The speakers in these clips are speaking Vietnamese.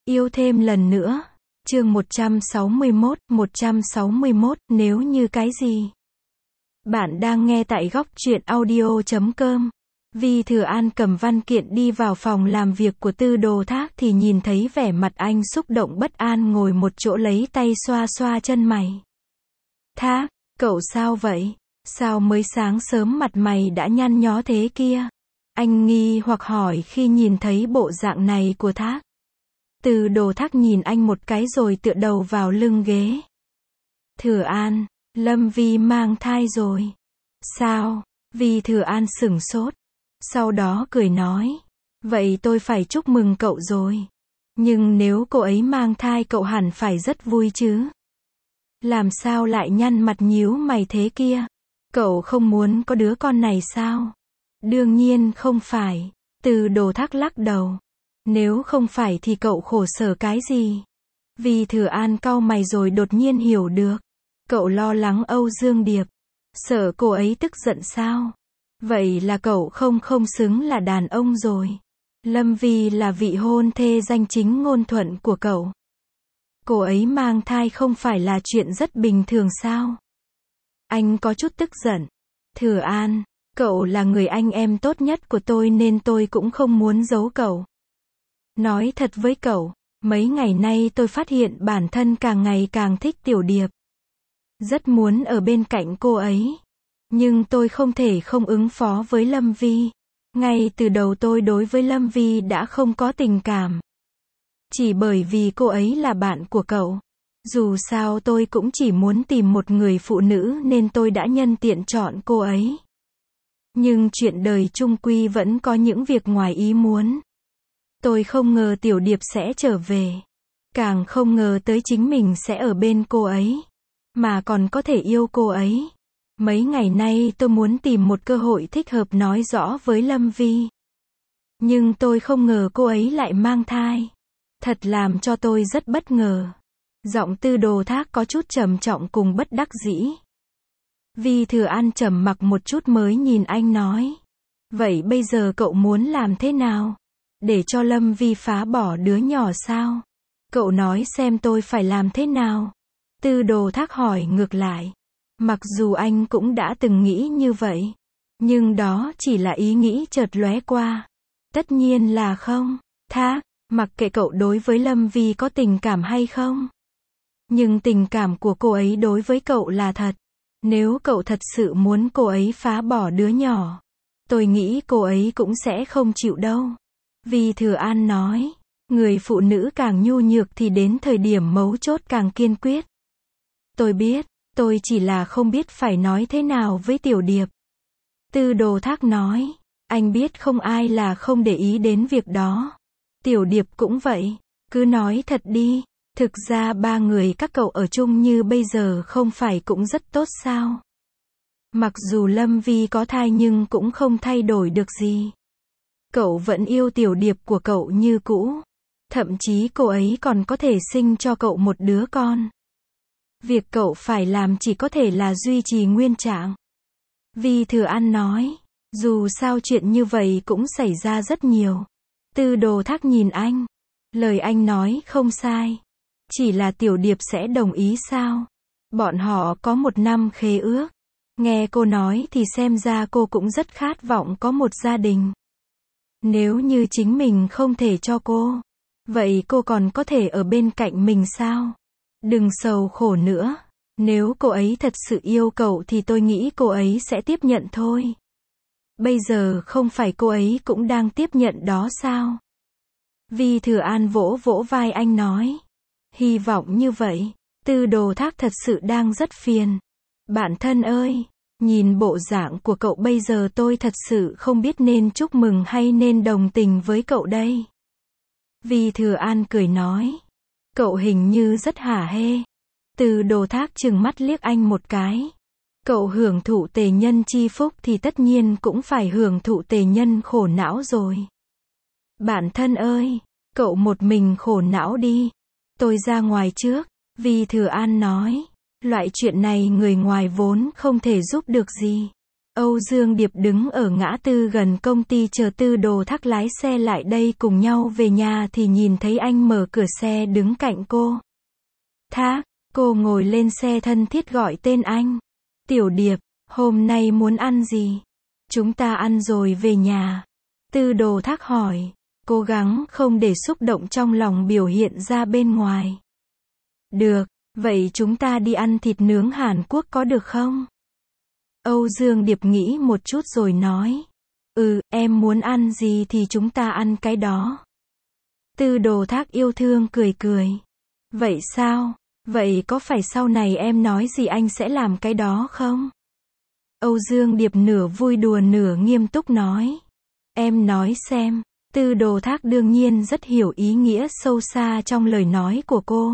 Yêu thêm lần nữa. Chương 161, nếu như cái gì? Bạn đang nghe tại góc truyện audio.com. Vi Thừa An cầm văn kiện đi vào phòng làm việc của Tư Đồ Thác thì nhìn thấy vẻ mặt anh xúc động bất an ngồi một chỗ lấy tay xoa xoa chân mày. Thác, cậu sao vậy? Sao mới sáng sớm mặt mày đã nhăn nhó thế kia? Anh nghi hoặc hỏi khi nhìn thấy bộ dạng này của Thác. Tư Đồ Thác nhìn anh một cái rồi tựa đầu vào lưng ghế. Thừa An, Lâm Vi mang thai rồi. Sao? Vi Thừa An sửng sốt. Sau đó cười nói. Vậy tôi phải chúc mừng cậu rồi. Nhưng nếu cô ấy mang thai cậu hẳn phải rất vui chứ. Làm sao lại nhăn mặt nhíu mày thế kia? Cậu không muốn có đứa con này sao? Đương nhiên không phải. Tư Đồ Thác lắc đầu. Nếu không phải thì cậu khổ sở cái gì? Vi Thừa An cau mày rồi đột nhiên hiểu được. Cậu lo lắng Âu Dương Điệp. Sợ cô ấy tức giận sao? Vậy là cậu không xứng là đàn ông rồi. Lâm Vi là vị hôn thê danh chính ngôn thuận của cậu. Cô ấy mang thai không phải là chuyện rất bình thường sao? Anh có chút tức giận. Thừa An, cậu là người anh em tốt nhất của tôi nên tôi cũng không muốn giấu cậu. Nói thật với cậu, mấy ngày nay tôi phát hiện bản thân càng ngày càng thích Tiểu Điệp. Rất muốn ở bên cạnh cô ấy. Nhưng tôi không thể không ứng phó với Lâm Vi. Ngay từ đầu tôi đối với Lâm Vi đã không có tình cảm. Chỉ bởi vì cô ấy là bạn của cậu. Dù sao tôi cũng chỉ muốn tìm một người phụ nữ nên tôi đã nhân tiện chọn cô ấy. Nhưng chuyện đời chung quy vẫn có những việc ngoài ý muốn. Tôi không ngờ Tiểu Điệp sẽ trở về. Càng không ngờ tới chính mình sẽ ở bên cô ấy. Mà còn có thể yêu cô ấy. Mấy ngày nay tôi muốn tìm một cơ hội thích hợp nói rõ với Lâm Vi. Nhưng tôi không ngờ cô ấy lại mang thai. Thật làm cho tôi rất bất ngờ. Giọng Tư Đồ Thác có chút trầm trọng cùng bất đắc dĩ. Vi Thừa An trầm mặc một chút mới nhìn anh nói. Vậy bây giờ cậu muốn làm thế nào? Để cho Lâm Vi phá bỏ đứa nhỏ sao? Cậu nói xem tôi phải làm thế nào? Tư Đồ Thác hỏi ngược lại. Mặc dù anh cũng đã từng nghĩ như vậy. Nhưng đó chỉ là ý nghĩ chợt lóe qua. Tất nhiên là không. Thác, mặc kệ cậu đối với Lâm Vi có tình cảm hay không. Nhưng tình cảm của cô ấy đối với cậu là thật. Nếu cậu thật sự muốn cô ấy phá bỏ đứa nhỏ, tôi nghĩ cô ấy cũng sẽ không chịu đâu. Vi Thừa An nói, người phụ nữ càng nhu nhược thì đến thời điểm mấu chốt càng kiên quyết. Tôi biết, tôi chỉ là không biết phải nói thế nào với Tiểu Điệp. Tư Đồ Thác nói, anh biết không ai là không để ý đến việc đó. Tiểu Điệp cũng vậy, cứ nói thật đi. Thực ra ba người các cậu ở chung như bây giờ không phải cũng rất tốt sao? Mặc dù Lâm Vi có thai nhưng cũng không thay đổi được gì. Cậu vẫn yêu Tiểu Điệp của cậu như cũ. Thậm chí cô ấy còn có thể sinh cho cậu một đứa con. Việc cậu phải làm chỉ có thể là duy trì nguyên trạng. Vi Thừa An nói, dù sao chuyện như vậy cũng xảy ra rất nhiều. Tư Đồ Thác nhìn anh. Lời anh nói không sai. Chỉ là Tiểu Điệp sẽ đồng ý sao? Bọn họ có 1 năm khế ước. Nghe cô nói thì xem ra cô cũng rất khát vọng có một gia đình. Nếu như chính mình không thể cho cô, vậy cô còn có thể ở bên cạnh mình sao? Đừng sầu khổ nữa. Nếu cô ấy thật sự yêu cậu thì tôi nghĩ cô ấy sẽ tiếp nhận thôi. Bây giờ không phải cô ấy cũng đang tiếp nhận đó sao? Vi Thừa An vỗ vỗ vai anh nói. Hy vọng như vậy. Tư Đồ Thác thật sự đang rất phiền. Bạn thân ơi, nhìn bộ dạng của cậu bây giờ tôi thật sự không biết nên chúc mừng hay nên đồng tình với cậu đây. Vi Thừa An cười nói. Cậu hình như rất hả hê. Tư Đồ Thác trừng mắt liếc anh một cái. Cậu hưởng thụ tề nhân chi phúc thì tất nhiên cũng phải hưởng thụ tề nhân khổ não rồi. Bạn thân ơi, cậu một mình khổ não đi. Tôi ra ngoài trước. Vi Thừa An nói. Loại chuyện này người ngoài vốn không thể giúp được gì. Âu Dương Điệp đứng ở ngã tư gần công ty chờ Tư Đồ Thác lái xe lại đây cùng nhau về nhà thì nhìn thấy anh mở cửa xe đứng cạnh cô. Thác, cô ngồi lên xe thân thiết gọi tên anh. Tiểu Điệp, hôm nay muốn ăn gì? Chúng ta ăn rồi về nhà. Tư Đồ Thác hỏi, cố gắng không để xúc động trong lòng biểu hiện ra bên ngoài. Được, vậy chúng ta đi ăn thịt nướng Hàn Quốc có được không? Âu Dương Điệp nghĩ một chút rồi nói. Em muốn ăn gì thì chúng ta ăn cái đó. Tư Đồ Thác yêu thương cười cười. Vậy sao? Vậy có phải sau này em nói gì anh sẽ làm cái đó không? Âu Dương Điệp nửa vui đùa nửa nghiêm túc nói. Em nói xem. Tư Đồ Thác đương nhiên rất hiểu ý nghĩa sâu xa trong lời nói của cô.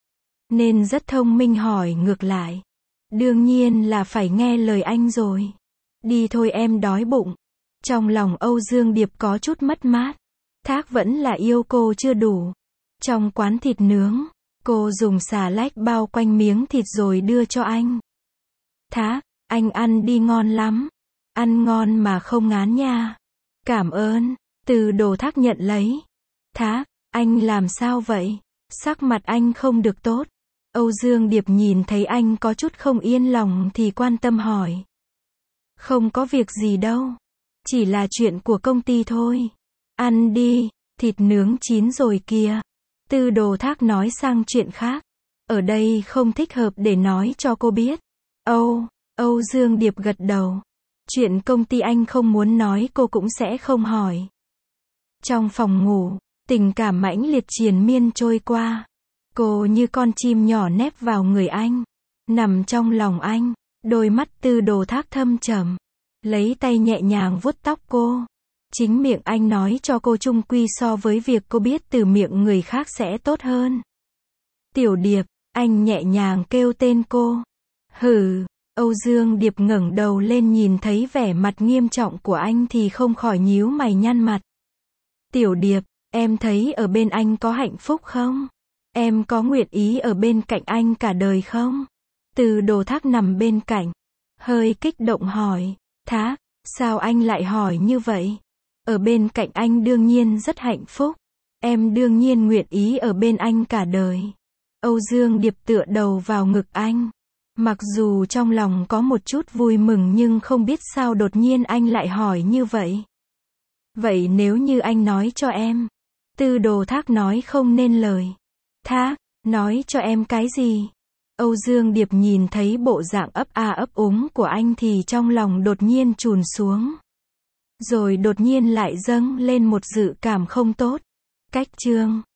Nên rất thông minh hỏi ngược lại. Đương nhiên là phải nghe lời anh rồi. Đi thôi em đói bụng. Trong lòng Âu Dương Điệp có chút mất mát. Thác vẫn là yêu cô chưa đủ. Trong quán thịt nướng, cô dùng xà lách bao quanh miếng thịt rồi đưa cho anh. Thác, anh ăn đi ngon lắm. Ăn ngon mà không ngán nha. Cảm ơn. Tư Đồ Thác nhận lấy. Thác, anh làm sao vậy? Sắc mặt anh không được tốt. Âu Dương Điệp nhìn thấy anh có chút không yên lòng thì quan tâm hỏi. Không có việc gì đâu. Chỉ là chuyện của công ty thôi. Ăn đi, thịt nướng chín rồi kìa. Tư Đồ Thác nói sang chuyện khác. Ở đây không thích hợp để nói cho cô biết. Âu Dương Điệp gật đầu. Chuyện công ty anh không muốn nói cô cũng sẽ không hỏi. Trong phòng ngủ, tình cảm mãnh liệt triền miên trôi qua. Cô như con chim nhỏ nép vào người anh. Nằm trong lòng anh. Đôi mắt Tư Đồ Thác thâm trầm. Lấy tay nhẹ nhàng vuốt tóc cô. Chính miệng anh nói cho cô chung quy so với việc cô biết từ miệng người khác sẽ tốt hơn. Tiểu Điệp, anh nhẹ nhàng kêu tên cô. Hừ. Âu Dương Điệp ngẩng đầu lên nhìn thấy vẻ mặt nghiêm trọng của anh thì không khỏi nhíu mày nhăn mặt. Tiểu Điệp, em thấy ở bên anh có hạnh phúc không? Em có nguyện ý ở bên cạnh anh cả đời không? Tư Đồ Thác nằm bên cạnh. Hơi kích động hỏi. Thác, sao anh lại hỏi như vậy? Ở bên cạnh anh đương nhiên rất hạnh phúc. Em đương nhiên nguyện ý ở bên anh cả đời. Âu Dương Điệp tựa đầu vào ngực anh. Mặc dù trong lòng có một chút vui mừng nhưng không biết sao đột nhiên anh lại hỏi như vậy. Vậy nếu như anh nói cho em? Tư Đồ Thác nói không nên lời. Thác, nói cho em cái gì? Âu Dương Điệp nhìn thấy bộ dạng ấp a ấp úng của anh thì trong lòng đột nhiên trùn xuống. Rồi đột nhiên lại dâng lên một dự cảm không tốt. Cách chương